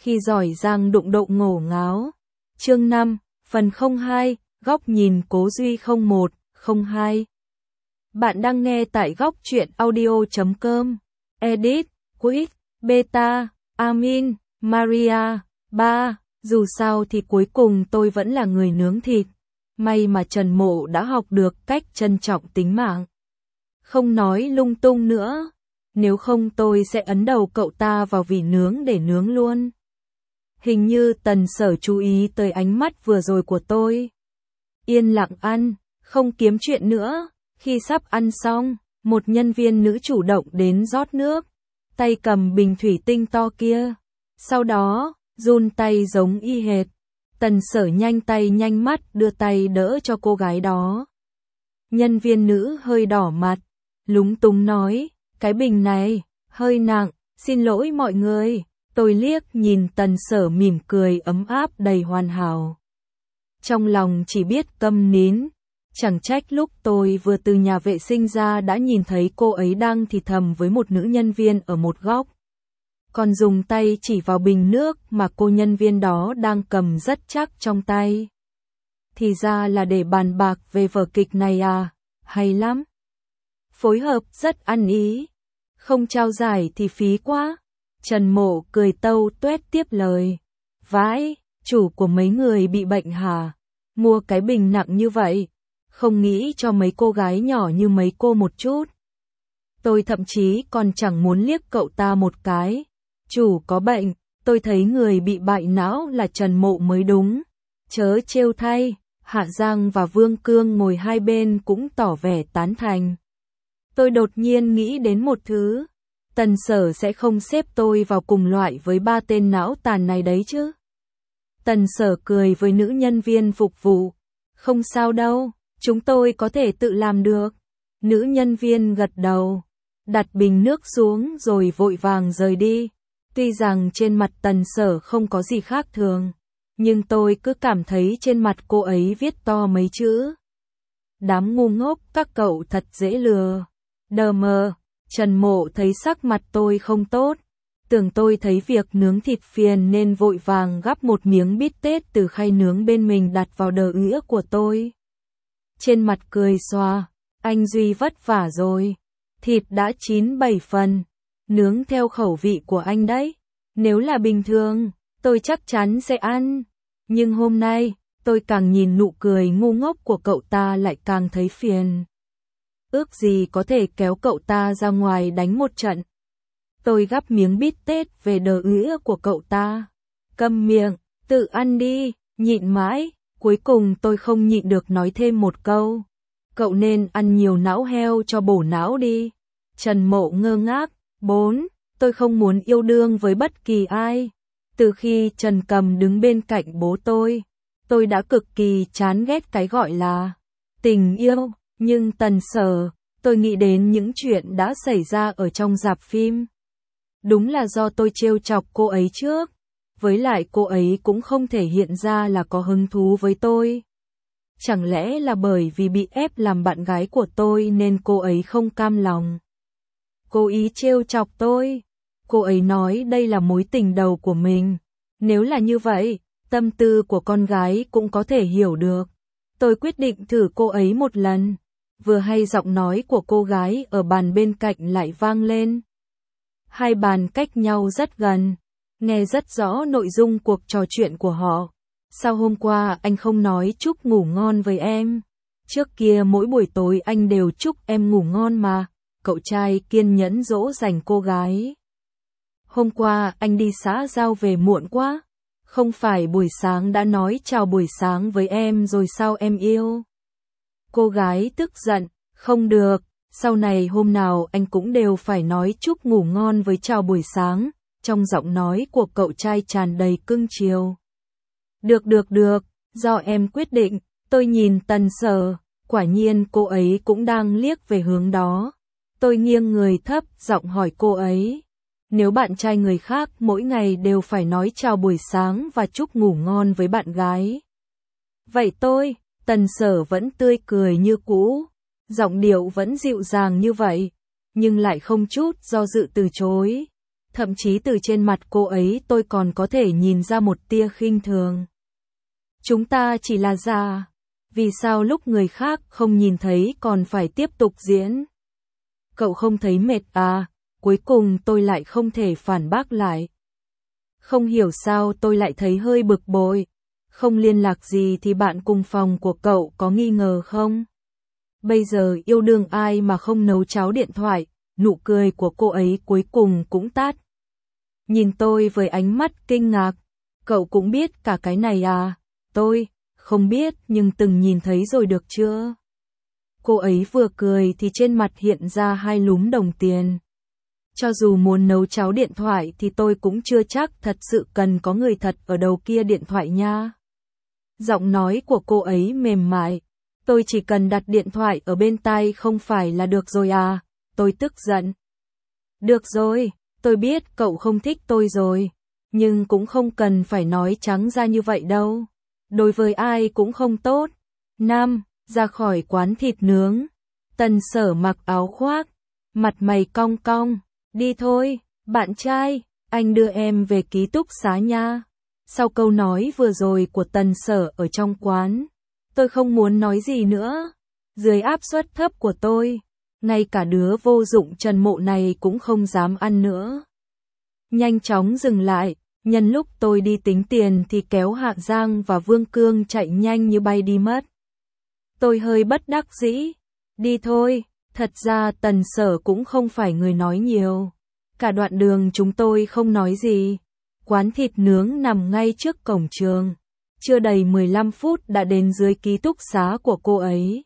khi giỏi giang đụng độ ngổ ngáo. Chương 5, phần 02, góc nhìn Cố Duy 01, 02. Bạn đang nghe tại góc truyện audio.com. Edit, Quýt, Beta, Amin, Maria, 3. Dù sao thì cuối cùng tôi vẫn là người nướng thịt. May mà Trần Mộ đã học được cách trân trọng tính mạng. Không nói lung tung nữa. Nếu không tôi sẽ ấn đầu cậu ta vào vỉ nướng để nướng luôn. Hình như Tần Sở chú ý tới ánh mắt vừa rồi của tôi. Yên lặng ăn, không kiếm chuyện nữa. Khi sắp ăn xong, một nhân viên nữ chủ động đến rót nước. Tay cầm bình thủy tinh to kia. Sau đó, run tay giống y hệt. Tần Sở nhanh tay nhanh mắt đưa tay đỡ cho cô gái đó. Nhân viên nữ hơi đỏ mặt, lúng túng nói, cái bình này, hơi nặng, xin lỗi mọi người. Tôi liếc nhìn Tần Sở mỉm cười ấm áp đầy hoàn hảo. Trong lòng chỉ biết câm nín, chẳng trách lúc tôi vừa từ nhà vệ sinh ra đã nhìn thấy cô ấy đang thì thầm với một nữ nhân viên ở một góc. Còn dùng tay chỉ vào bình nước mà cô nhân viên đó đang cầm rất chắc trong tay. Thì ra là để bàn bạc về vở kịch này à, hay lắm. Phối hợp rất ăn ý, không trao giải thì phí quá. Trần Mộ cười tâu tuét tiếp lời. Vãi, chủ của mấy người bị bệnh hả? Mua cái bình nặng như vậy, không nghĩ cho mấy cô gái nhỏ như mấy cô một chút. Tôi thậm chí còn chẳng muốn liếc cậu ta một cái. Chủ có bệnh, tôi thấy người bị bại não là Trần Mộ mới đúng. Chớ trêu thay, Hạ Giang và Vương Cương ngồi hai bên cũng tỏ vẻ tán thành. Tôi đột nhiên nghĩ đến một thứ. Tần Sở sẽ không xếp tôi vào cùng loại với ba tên não tàn này đấy chứ. Tần Sở cười với nữ nhân viên phục vụ. Không sao đâu, chúng tôi có thể tự làm được. Nữ nhân viên gật đầu, đặt bình nước xuống rồi vội vàng rời đi. Tuy rằng trên mặt Tần Sở không có gì khác thường, nhưng tôi cứ cảm thấy trên mặt cô ấy viết to mấy chữ. Đám ngu ngốc các cậu thật dễ lừa. Đờ mờ. Trần Mộ thấy sắc mặt tôi không tốt, tưởng tôi thấy việc nướng thịt phiền nên vội vàng gắp một miếng bít tết từ khay nướng bên mình đặt vào đờ nghĩa của tôi. Trên mặt cười xòa, anh Duy vất vả rồi, thịt đã chín 7 phần, nướng theo khẩu vị của anh đấy. Nếu là bình thường, tôi chắc chắn sẽ ăn, nhưng hôm nay, tôi càng nhìn nụ cười ngu ngốc của cậu ta lại càng thấy phiền. Ước gì có thể kéo cậu ta ra ngoài đánh một trận. Tôi gắp miếng bít tết về đờ nghĩa của cậu ta. Câm miệng, tự ăn đi, nhịn mãi, cuối cùng tôi không nhịn được nói thêm một câu. Cậu nên ăn nhiều não heo cho bổ não đi. Trần Mộ ngơ ngác. 4. Tôi không muốn yêu đương với bất kỳ ai. Từ khi Trần Cầm đứng bên cạnh bố tôi đã cực kỳ chán ghét cái gọi là tình yêu. Nhưng Tần Sở, tôi nghĩ đến những chuyện đã xảy ra ở trong rạp phim. Đúng là do tôi trêu chọc cô ấy trước. Với lại cô ấy cũng không thể hiện ra là có hứng thú với tôi. Chẳng lẽ là bởi vì bị ép làm bạn gái của tôi nên cô ấy không cam lòng. Cô ý trêu chọc tôi. Cô ấy nói đây là mối tình đầu của mình. Nếu là như vậy, tâm tư của con gái cũng có thể hiểu được. Tôi quyết định thử cô ấy một lần. Vừa hay giọng nói của cô gái ở bàn bên cạnh lại vang lên. Hai bàn cách nhau rất gần, nghe rất rõ nội dung cuộc trò chuyện của họ. Sao hôm qua anh không nói chúc ngủ ngon với em? Trước kia mỗi buổi tối anh đều chúc em ngủ ngon mà. Cậu trai kiên nhẫn dỗ dành cô gái. Hôm qua anh đi xã giao về muộn quá. Không phải buổi sáng đã nói chào buổi sáng với em rồi sao em yêu? Cô gái tức giận, không được, sau này hôm nào anh cũng đều phải nói chúc ngủ ngon với chào buổi sáng, trong giọng nói của cậu trai tràn đầy cưng chiều. Được, do em quyết định. Tôi nhìn Tần Sở, quả nhiên cô ấy cũng đang liếc về hướng đó. Tôi nghiêng người thấp, giọng hỏi cô ấy. Nếu bạn trai người khác mỗi ngày đều phải nói chào buổi sáng và chúc ngủ ngon với bạn gái. Vậy Tần Sở vẫn tươi cười như cũ, giọng điệu vẫn dịu dàng như vậy, nhưng lại không chút do dự từ chối. Thậm chí từ trên mặt cô ấy tôi còn có thể nhìn ra một tia khinh thường. Chúng ta chỉ là già. Vì sao lúc người khác không nhìn thấy còn phải tiếp tục diễn? Cậu không thấy mệt à? Cuối cùng tôi lại không thể phản bác lại. Không hiểu sao tôi lại thấy hơi bực bội. Không liên lạc gì thì bạn cùng phòng của cậu có nghi ngờ không? Bây giờ yêu đương ai mà không nấu cháo điện thoại, nụ cười của cô ấy cuối cùng cũng tắt. Nhìn tôi với ánh mắt kinh ngạc, cậu cũng biết cả cái này à? Tôi, không biết nhưng từng nhìn thấy rồi được chưa? Cô ấy vừa cười thì trên mặt hiện ra hai lúm đồng tiền. Cho dù muốn nấu cháo điện thoại thì tôi cũng chưa chắc thật sự cần có người thật ở đầu kia điện thoại nha. Giọng nói của cô ấy mềm mại. Tôi chỉ cần đặt điện thoại ở bên tai không phải là được rồi à? Tôi tức giận. Được rồi, tôi biết cậu không thích tôi rồi. Nhưng cũng không cần phải nói trắng ra như vậy đâu. Đối với ai cũng không tốt. Nam, ra khỏi quán thịt nướng. Tần Sở mặc áo khoác, mặt mày cong cong. Đi thôi, bạn trai, anh đưa em về ký túc xá nha. Sau câu nói vừa rồi của Tần Sở ở trong quán, tôi không muốn nói gì nữa. Dưới áp suất thấp của tôi, ngay cả đứa vô dụng Trần Mộ này cũng không dám ăn nữa. Nhanh chóng dừng lại, nhân lúc tôi đi tính tiền thì kéo Hạ Giang và Vương Cương chạy nhanh như bay đi mất. Tôi hơi bất đắc dĩ. Đi thôi, thật ra Tần Sở cũng không phải người nói nhiều. Cả đoạn đường chúng tôi không nói gì. Quán thịt nướng nằm ngay trước cổng trường. Chưa đầy 15 phút đã đến dưới ký túc xá của cô ấy.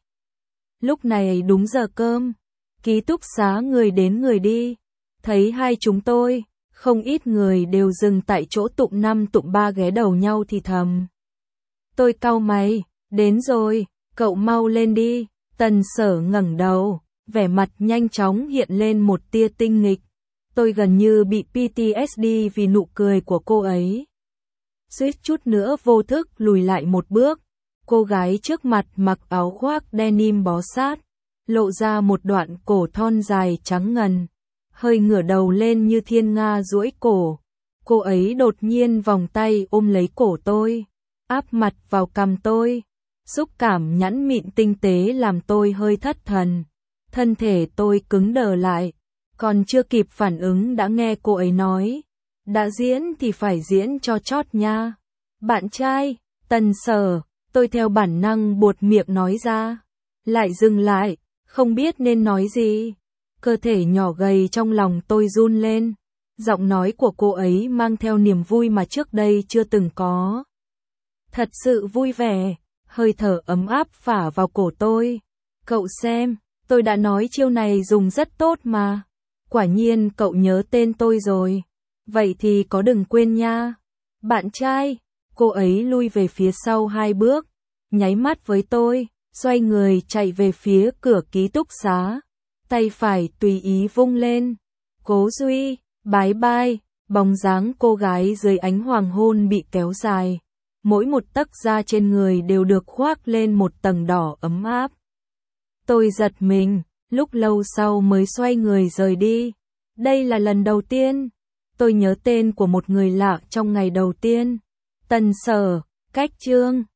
Lúc này đúng giờ cơm. Ký túc xá người đến người đi. Thấy hai chúng tôi, không ít người đều dừng tại chỗ tụm 5 tụm 3 ghé đầu nhau thì thầm. Tôi cau mày, đến rồi, cậu mau lên đi. Tần Sở ngẩng đầu, vẻ mặt nhanh chóng hiện lên một tia tinh nghịch. Tôi gần như bị PTSD vì nụ cười của cô ấy. Suýt chút nữa vô thức lùi lại một bước. Cô gái trước mặt mặc áo khoác denim bó sát, lộ ra một đoạn cổ thon dài trắng ngần, hơi ngửa đầu lên như thiên nga duỗi cổ. Cô ấy đột nhiên vòng tay ôm lấy cổ tôi, áp mặt vào cằm tôi. Xúc cảm nhẵn mịn tinh tế làm tôi hơi thất thần. Thân thể tôi cứng đờ lại, còn chưa kịp phản ứng đã nghe cô ấy nói. Đã diễn thì phải diễn cho chót nha. Bạn trai, Tần Sở, tôi theo bản năng buột miệng nói ra. Lại dừng lại, không biết nên nói gì. Cơ thể nhỏ gầy trong lòng tôi run lên. Giọng nói của cô ấy mang theo niềm vui mà trước đây chưa từng có. Thật sự vui vẻ, hơi thở ấm áp phả vào cổ tôi. Cậu xem, tôi đã nói chiêu này dùng rất tốt mà. Quả nhiên cậu nhớ tên tôi rồi. Vậy thì có đừng quên nha. Bạn trai, cô ấy lui về phía sau 2 bước, nháy mắt với tôi, xoay người chạy về phía cửa ký túc xá. Tay phải tùy ý vung lên. Cố Duy, bái bai, bóng dáng cô gái dưới ánh hoàng hôn bị kéo dài. Mỗi một tấc da trên người đều được khoác lên một tầng đỏ ấm áp. Tôi giật mình, lúc lâu sau mới xoay người rời đi. Đây là lần đầu tiên tôi nhớ tên của một người lạ trong ngày đầu tiên. Tần Sở, Cách Chương.